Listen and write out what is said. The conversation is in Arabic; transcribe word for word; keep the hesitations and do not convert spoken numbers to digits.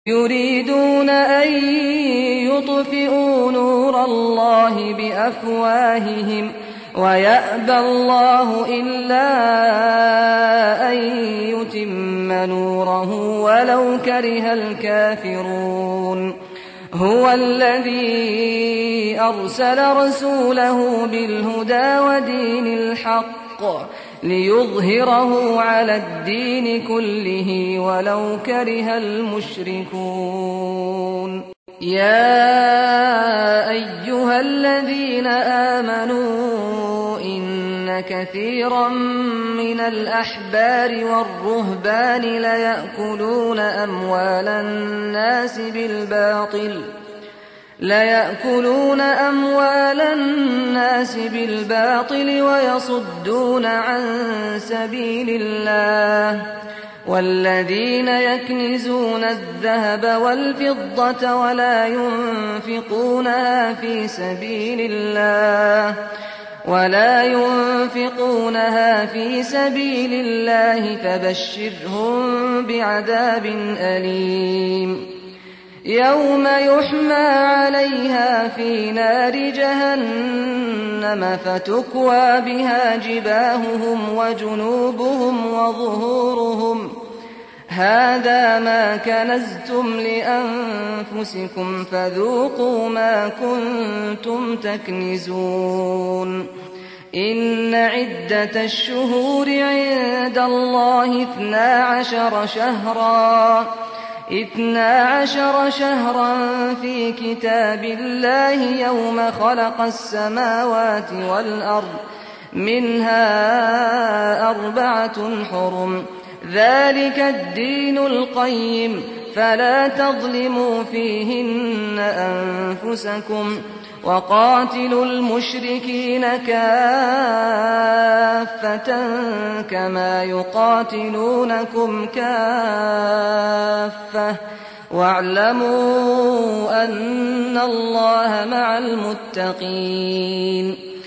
يريدون أن يطفئوا نور الله بأفواههم ويأبى الله إلا أن يتم نوره ولو كره الكافرون. هو الذي أرسل رسوله بالهدى ودين الحق ليظهره على الدين كله ولو كره المشركون. يا أيها الذين آمنوا إن كثيرا من الأحبار والرهبان ليأكلون أموال الناس بالباطل ليأكلون أموال الناس بالباطل ويصدون عن سبيل الله. والذين يكنزون الذهب والفضة ولا ينفقونها في سبيل الله ولا ينفقونها في سبيل الله فبشرهم بعذاب أليم. يوم يحمى عليها في نار جهنم فتكوى بها جباههم وجنوبهم وظهورهم هذا ما كنزتم لأنفسكم فذوقوا ما كنتم تكنزون. إن عدة الشهور عند الله اثنا عشر شهرا اثنا عشر شهرا في كتاب الله يوم خلق السماوات والأرض منها أربعة حرم ذلك الدين القيم فلا تظلموا فيهن أنفسكم وقاتلوا المشركين كافة كما يقاتلونكم كافة واعلموا أن الله مع المتقين.